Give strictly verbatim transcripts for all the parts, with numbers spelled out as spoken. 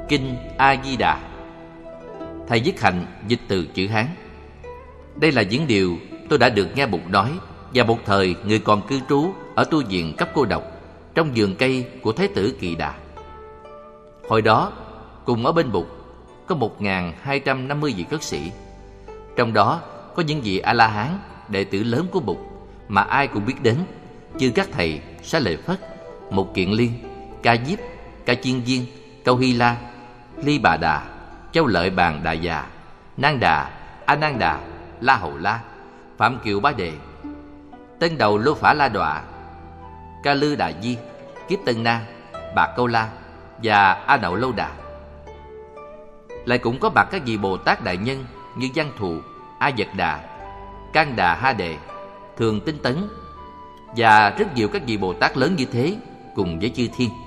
Kinh A Di Đà. Thầy Viết Hạnh dịch từ chữ Hán. Đây là những điều tôi đã được nghe Bụt nói và một thời người còn cư trú ở tu viện cấp cô độc trong vườn cây của Thái tử Kỳ Đà. Hồi đó, cùng ở bên Bụt có một nghìn hai trăm năm mươi vị khất sĩ. Trong đó có những vị A-la-hán, đệ tử lớn của Bụt mà ai cũng biết đến, như các thầy Xá Lợi Phất, Mục Kiền Liên, Ca Diếp, Ca Chiên Viên, Câu Hy La, Ly Bà Đà, Châu Lợi Bàn Đà Già, Nan Đà, A Nan Đà, La Hầu La, Phạm Kiều Bá Đề, Tân Đầu Lô Phả La Đọa, Ca Lư Đà Di, Kiếp Tân Na, Bà Câu La và A Nậu Lâu Đà. Lại cũng có mặt các vị Bồ Tát đại nhân như Văn Thù, A Vật Đà, Can Đà Ha Đề, Thường Tinh Tấn và rất nhiều các vị Bồ Tát lớn như thế cùng với chư thiên.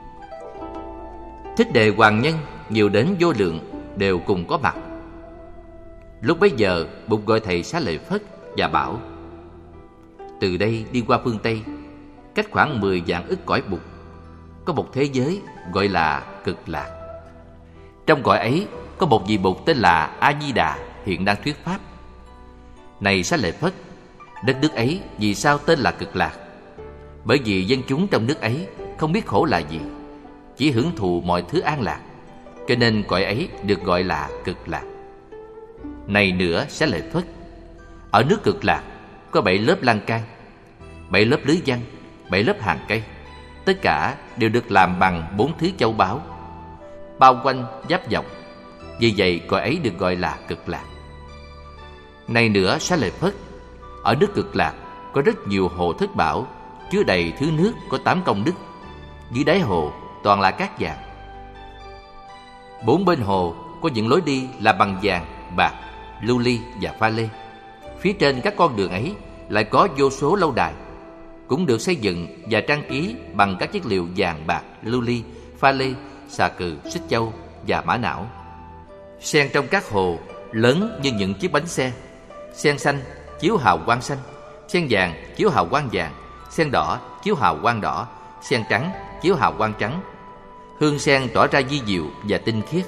Thích Đề Hoàng Nhân nhiều đến vô lượng đều cùng có mặt. Lúc bấy giờ Bụt gọi thầy Xá Lợi Phất và bảo: từ đây đi qua phương Tây, cách khoảng mười vạn ức cõi Bụt, có một thế giới gọi là Cực Lạc. Trong cõi ấy có một vị Bụt tên là A Di Đà hiện đang thuyết pháp. Này Xá Lợi Phất, đất nước ấy vì sao tên là Cực Lạc? Bởi vì dân chúng trong nước ấy không biết khổ là gì, chỉ hưởng thụ mọi thứ an lạc, cho nên cõi ấy được gọi là Cực Lạc. Này nữa Xá Lợi Phất, ở nước Cực Lạc có bảy lớp lan can, bảy lớp lưới văn, bảy lớp hàng cây, tất cả đều được làm bằng bốn thứ châu báu, bao quanh giáp dọc. Vì vậy cõi ấy được gọi là Cực Lạc. Này nữa Xá Lợi Phất, ở nước Cực Lạc có rất nhiều hồ thất bảo, chứa đầy thứ nước có tám công đức. Dưới đáy hồ toàn là cát vàng. Bốn bên hồ có những lối đi là bằng vàng, bạc, lưu ly và pha lê. Phía trên các con đường ấy lại có vô số lâu đài, cũng được xây dựng và trang trí bằng các chất liệu vàng, bạc, lưu ly, pha lê, xà cừ, xích châu và mã não. Sen trong các hồ lớn như những chiếc bánh xe. Sen xanh chiếu hào quang xanh, sen vàng chiếu hào quang vàng, sen đỏ chiếu hào quang đỏ, sen trắng chiếu hào quang trắng. Hương sen tỏa ra vi diệu và tinh khiết.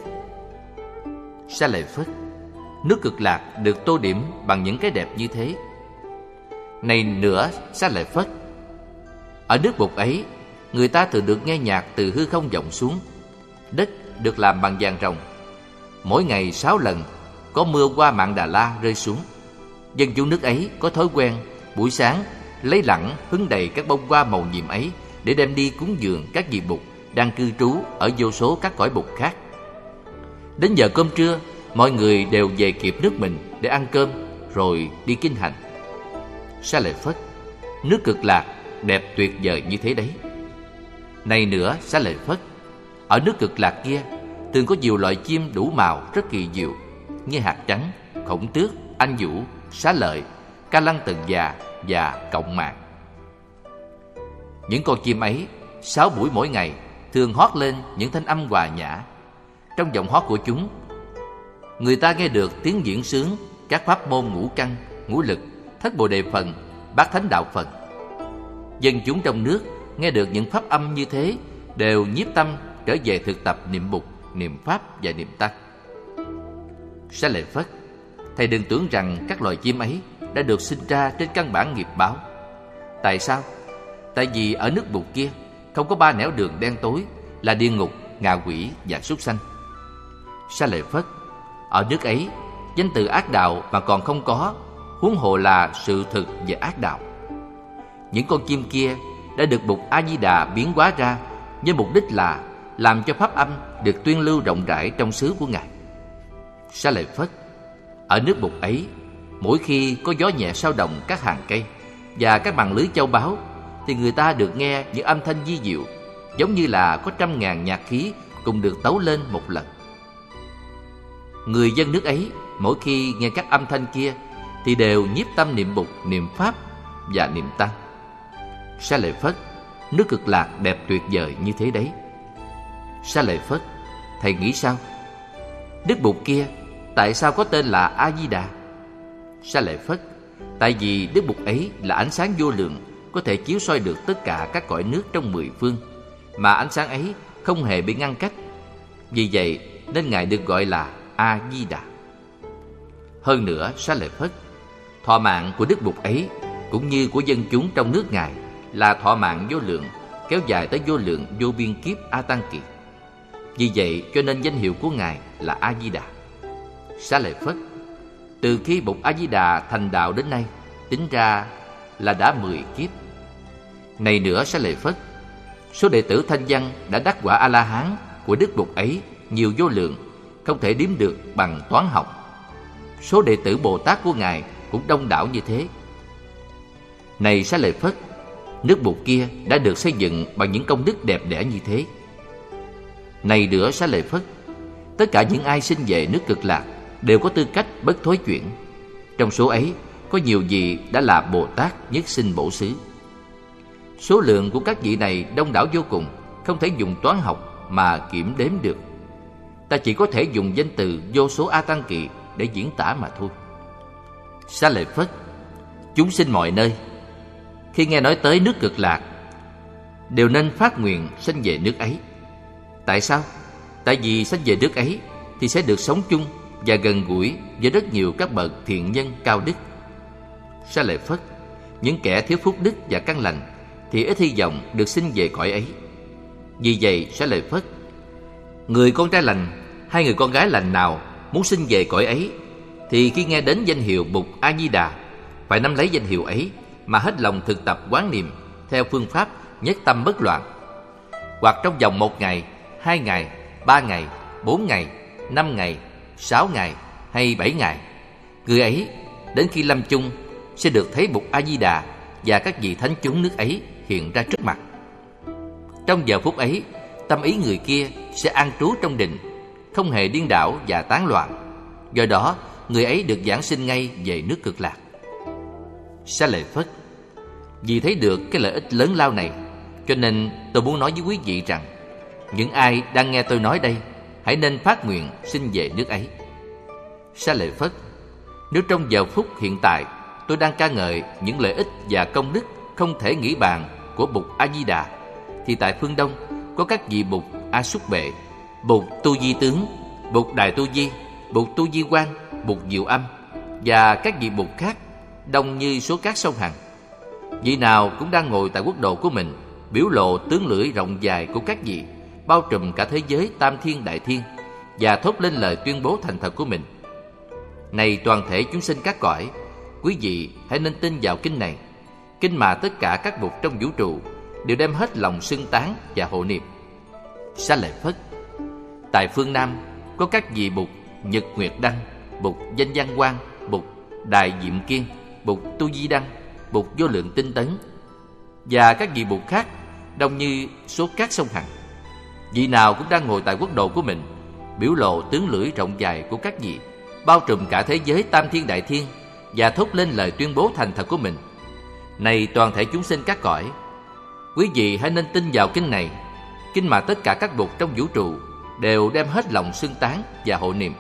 Xá Lợi Phất, nước Cực Lạc được tô điểm bằng những cái đẹp như thế. Này nữa Xá Lợi Phất, ở nước Bụt ấy, người ta thường được nghe nhạc từ hư không vọng xuống. Đất được làm bằng vàng ròng. Mỗi ngày sáu lần có mưa hoa Mạn Đà La rơi xuống. Dân chúng nước ấy có thói quen buổi sáng lấy lẳng hứng đầy các bông hoa màu nhiệm ấy để đem đi cúng dường các vị Bụt đang cư trú ở vô số các cõi Bụt khác. Đến giờ cơm trưa, mọi người đều về kịp nước mình để ăn cơm rồi đi kinh hành. Xá Lợi Phất, nước Cực Lạc đẹp tuyệt vời như thế đấy. Này nữa Xá Lợi Phất, ở nước Cực Lạc kia thường có nhiều loại chim đủ màu rất kỳ diệu, như hạt trắng, khổng tước, anh vũ, xá lợi, ca lăng tần già và cộng mạng. Những con chim ấy sáu buổi mỗi ngày thường hót lên những thanh âm hòa nhã. Trong giọng hót của chúng, người ta nghe được tiếng diễn sướng các pháp môn ngũ căn, ngũ lực, thất bồ đề phần, bát thánh đạo Phật. Dân chúng trong nước nghe được những pháp âm như thế đều nhiếp tâm trở về thực tập niệm Bụt, niệm Pháp và niệm Tăng. Xá Lợi Phất, thầy đừng tưởng rằng các loài chim ấy đã được sinh ra trên căn bản nghiệp báo. Tại sao? Tại vì ở nước Bụt kia không có ba nẻo đường đen tối là địa ngục, ngạ quỷ và súc sanh. Xá Lợi Phất, ở nước ấy danh từ ác đạo mà còn không có, huống hồ là sự thực về ác đạo. Những con chim kia đã được Bụt A Di Đà biến hóa ra với mục đích là làm cho pháp âm được tuyên lưu rộng rãi trong xứ của Ngài. Xá Lợi Phất, ở nước Bụt ấy, mỗi khi có gió nhẹ sao động các hàng cây và các bằng lưới châu báu, thì người ta được nghe những âm thanh vi diệu, giống như là có trăm ngàn nhạc khí cùng được tấu lên một lần. Người dân nước ấy mỗi khi nghe các âm thanh kia thì đều nhiếp tâm niệm Bụt, niệm Pháp và niệm Tăng. Xá Lợi Phất, nước Cực Lạc đẹp tuyệt vời như thế đấy. Xá Lợi Phất, thầy nghĩ sao? Đức Bụt kia tại sao có tên là A Di Đà? Xá Lợi Phất, tại vì Đức Bụt ấy là ánh sáng vô lượng, có thể chiếu soi được tất cả các cõi nước trong mười phương, mà ánh sáng ấy không hề bị ngăn cách. Vì vậy nên Ngài được gọi là A-di-đà. Hơn nữa, Xá Lợi Phất, thọ mạng của Đức Bụt ấy cũng như của dân chúng trong nước Ngài là thọ mạng vô lượng, kéo dài tới vô lượng vô biên kiếp A Tăng Kỳ. Vì vậy cho nên danh hiệu của Ngài là A-di-đà. Xá Lợi Phất, từ khi Bụt A-di-đà thành đạo đến nay, tính ra là đã mười kiếp. Này nữa Xá Lợi Phất, số đệ tử Thanh Văn đã đắc quả A-la-hán của Đức Bụt ấy nhiều vô lượng, không thể đếm được bằng toán học. Số đệ tử Bồ Tát của Ngài cũng đông đảo như thế. Này Xá Lợi Phất, nước Bụt kia đã được xây dựng bằng những công đức đẹp đẽ như thế. Này nữa Xá Lợi Phất, tất cả những ai sinh về nước Cực Lạc đều có tư cách bất thối chuyển. Trong số ấy có nhiều vị đã là Bồ Tát nhất sinh bổ xứ. Số lượng của các vị này đông đảo vô cùng, không thể dùng toán học mà kiểm đếm được. Ta chỉ có thể dùng danh từ vô số A Tăng Kỳ để diễn tả mà thôi. Xá Lợi Phất, chúng sinh mọi nơi khi nghe nói tới nước Cực Lạc đều nên phát nguyện sanh về nước ấy. Tại sao? Tại vì sanh về nước ấy thì sẽ được sống chung và gần gũi với rất nhiều các bậc thiện nhân cao đức. Xá Lợi Phất, những kẻ thiếu phúc đức và căn lành thì ít hy vọng được sinh về cõi ấy. Vì vậy Xá Lợi Phất, người con trai lành hay người con gái lành nào muốn sinh về cõi ấy thì khi nghe đến danh hiệu Bụt A-di-đà phải nắm lấy danh hiệu ấy mà hết lòng thực tập quán niệm theo phương pháp nhất tâm bất loạn. Hoặc trong vòng một ngày, hai ngày, ba ngày, bốn ngày, năm ngày, sáu ngày hay bảy ngày, người ấy đến khi lâm chung sẽ được thấy Bụt A-di-đà và các vị thánh chúng nước ấy hiện ra trước mặt. Trong giờ phút ấy, tâm ý người kia sẽ an trú trong định, không hề điên đảo và tán loạn. Do đó, người ấy được giảng sinh ngay về nước Cực Lạc. Xá Lợi Phất, vì thấy được cái lợi ích lớn lao này, cho nên tôi muốn nói với quý vị rằng những ai đang nghe tôi nói đây hãy nên phát nguyện sinh về nước ấy. Xá Lợi Phất, nếu trong giờ phút hiện tại tôi đang ca ngợi những lợi ích và công đức không thể nghĩ bàn của Bụt A-di-đà, thì tại phương Đông có các vị Bụt A Xúc Bệ, Bụt Tu Di Tướng, Bụt Đại Tu Di, Bụt Tu Di Quang, Bụt Diệu Âm và các vị Bụt khác đông như số cát sông Hằng. Vị nào cũng đang ngồi tại quốc độ của mình, biểu lộ tướng lưỡi rộng dài của các vị, bao trùm cả thế giới tam thiên đại thiên, và thốt lên lời tuyên bố thành thật của mình. Này toàn thể chúng sinh các cõi, quý vị hãy nên tin vào kinh này, kinh mà tất cả các Bụt trong vũ trụ đều đem hết lòng xưng tán và hộ niệm. Xá Lợi Phất, tại phương Nam có các vị Bụt Nhật Nguyệt Đăng, Bụt Danh Văn Quang, Bụt Đại Diệm Kiên, Bụt Tu Di Đăng, Bụt Vô Lượng Tinh Tấn và các vị Bụt khác đông như số cát sông Hằng. Vị nào cũng đang ngồi tại quốc độ của mình, biểu lộ tướng lưỡi rộng dài của các vị, bao trùm cả thế giới tam thiên đại thiên, và thốt lên lời tuyên bố thành thật của mình. Này toàn thể chúng sinh các cõi, quý vị hãy nên tin vào kinh này, kinh mà tất cả các Bụt trong vũ trụ đều đem hết lòng xưng tán và hộ niệm.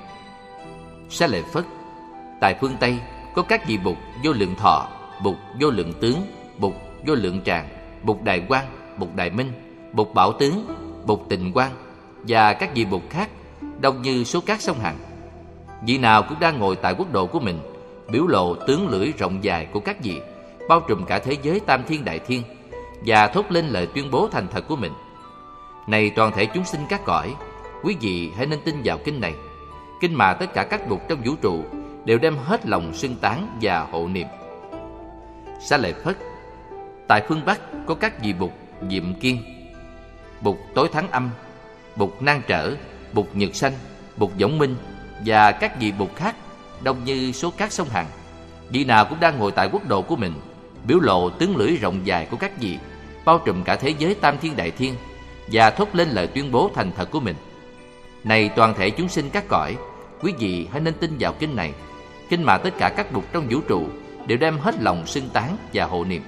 Xá Lợi Phất, tại phương Tây có các vị Bụt Vô Lượng Thọ, Bụt Vô Lượng Tướng, Bụt Vô Lượng Tràng, Bụt Đại Quang, Bụt Đại Minh, Bụt Bảo Tướng, Bụt Tịnh Quang và các vị Bụt khác đông như số cát sông Hằng. Vị nào cũng đang ngồi tại quốc độ của mình, biểu lộ tướng lưỡi rộng dài của các vị, bao trùm cả thế giới tam thiên đại thiên, và thốt lên lời tuyên bố thành thật của mình. Này toàn thể chúng sinh các cõi, quý vị hãy nên tin vào kinh này, kinh mà tất cả các Bụt trong vũ trụ đều đem hết lòng xưng tán và hộ niệm. Xá Lợi Phất, tại phương Bắc có các vị Bụt Diệm Kiên, Bụt Tối Thắng Âm, Bụt Nan Trở, Bụt Nhật Sanh, Bụt Võng Minh và các vị Bụt khác đông như số cát sông Hằng. Vị nào cũng đang ngồi tại quốc độ của mình, biểu lộ tướng lưỡi rộng dài của các vị, bao trùm cả thế giới tam thiên đại thiên, và thốt lên lời tuyên bố thành thật của mình. Này toàn thể chúng sinh các cõi, quý vị hãy nên tin vào kinh này, kinh mà tất cả các Bụt trong vũ trụ đều đem hết lòng xưng tán và hộ niệm.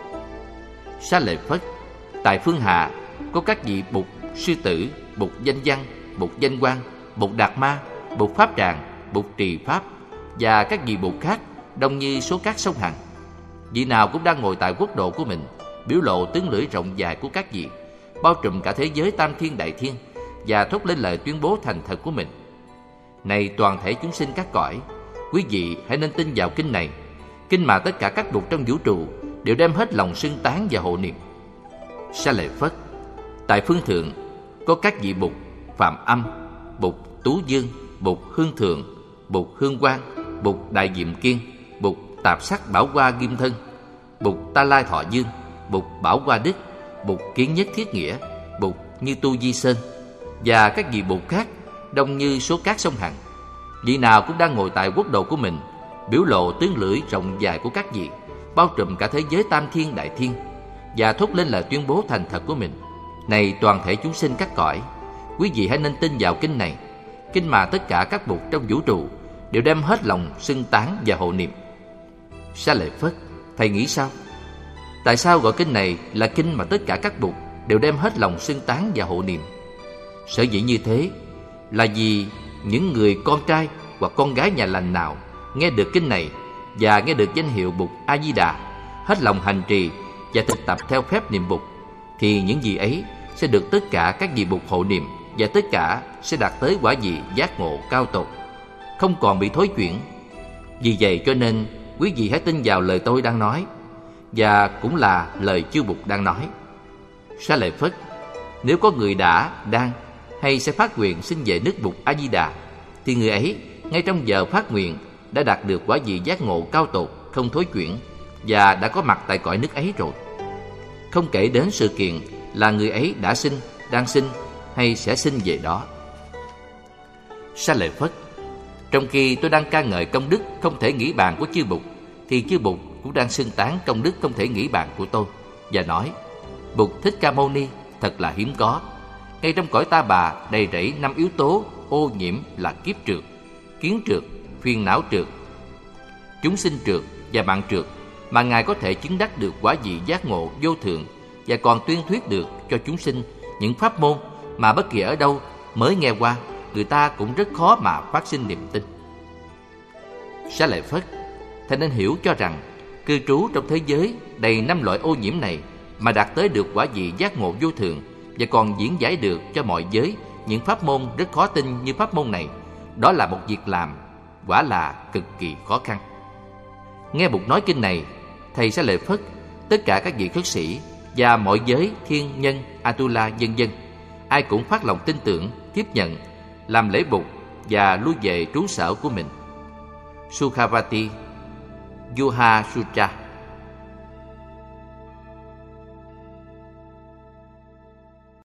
Xá Lợi Phất, tại phương Hạ có các vị Bụt Sư Tử, Bụt Danh Văn, Bụt Danh Quang, Bụt Đạt Ma, Bụt Pháp Tràng, Bụt Trì Pháp và các vị Bụt khác đông như số cát sông Hằng. Vị nào cũng đang ngồi tại quốc độ của mình, biểu lộ tướng lưỡi rộng dài của các vị, bao trùm cả thế giới tam thiên đại thiên, và thốt lên lời tuyên bố thành thật của mình. Này toàn thể chúng sinh các cõi, quý vị hãy nên tin vào kinh này, kinh mà tất cả các bụt trong vũ trụ đều đem hết lòng xưng tán và hộ niệm. Xá lợi Phất, tại phương thượng có các vị bụt Phạm Âm, bụt Tú Dương, bụt Hương Thượng, bụt Hương Quang, bụt Đại Diệm Kiên, bụt Tạp Sắc Bảo Hoa Nghiêm Thân, bụt Ta Lai Thọ Dương, bụt Bảo Hoa Đức, bụt Kiến Nhất Thiết Nghĩa, bụt Như Tu Di Sơn và các vị bụt khác đông như số cát sông Hằng. Vị nào cũng đang ngồi tại quốc độ của mình, biểu lộ tướng lưỡi rộng dài của các vị, bao trùm cả thế giới tam thiên đại thiên, và thốt lên lời tuyên bố thành thật của mình. Này toàn thể chúng sinh các cõi, quý vị hãy nên tin vào kinh này, kinh mà tất cả các bụt trong vũ trụ đều đem hết lòng xưng tán và hộ niệm. Xá lợi Phất, thầy nghĩ sao? Tại sao gọi kinh này là kinh mà tất cả các bụt đều đem hết lòng xưng tán và hộ niệm? Sở dĩ như thế là vì những người con trai hoặc con gái nhà lành nào nghe được kinh này và nghe được danh hiệu Bụt A Di Đà, hết lòng hành trì và thực tập theo phép niệm Bụt, thì những gì ấy sẽ được tất cả các vị Bụt hộ niệm, và tất cả sẽ đạt tới quả vị giác ngộ cao tột, không còn bị thối chuyển. Vì vậy cho nên quý vị hãy tin vào lời tôi đang nói, và cũng là lời chư Bụt đang nói. Xá lợi Phất, nếu có người đã, đang hay sẽ phát nguyện xin về nước Bụt A Di Đà, thì người ấy ngay trong giờ phát nguyện đã đạt được quả vị giác ngộ cao tột, không thối chuyển, và đã có mặt tại cõi nước ấy rồi. Không kể đến sự kiện là người ấy đã sinh, đang sinh hay sẽ sinh về đó. Xá lợi Phất, trong khi tôi đang ca ngợi công đức không thể nghĩ bàn của chư Bụt, thì chư Bụt cũng đang xưng tán công đức không thể nghĩ bàn của tôi, và nói: Bụt Thích Ca Mâu Ni thật là hiếm có. Ngay trong cõi ta bà đầy rẫy năm yếu tố ô nhiễm là kiếp trượt, kiến trượt, phiền não trượt, chúng sinh trượt và mạng trượt, mà Ngài có thể chứng đắc được quả vị giác ngộ vô thượng, và còn tuyên thuyết được cho chúng sinh những pháp môn mà bất kỳ ở đâu mới nghe qua, người ta cũng rất khó mà phát sinh niềm tin. Xá lợi Phất, thầy nên hiểu cho rằng cư trú trong thế giới đầy năm loại ô nhiễm này mà đạt tới được quả vị giác ngộ vô thượng, và còn diễn giải được cho mọi giới những pháp môn rất khó tin như pháp môn này, đó là một việc làm quả là cực kỳ khó khăn. Nghe Bụt nói kinh này, thầy Xá lợi Phất, tất cả các vị khất sĩ và mọi giới thiên nhân, Atula vân vân, ai cũng phát lòng tin tưởng, tiếp nhận, làm lễ Bụt và lui về trú sở của mình. Sukhavati Yuha Sutra.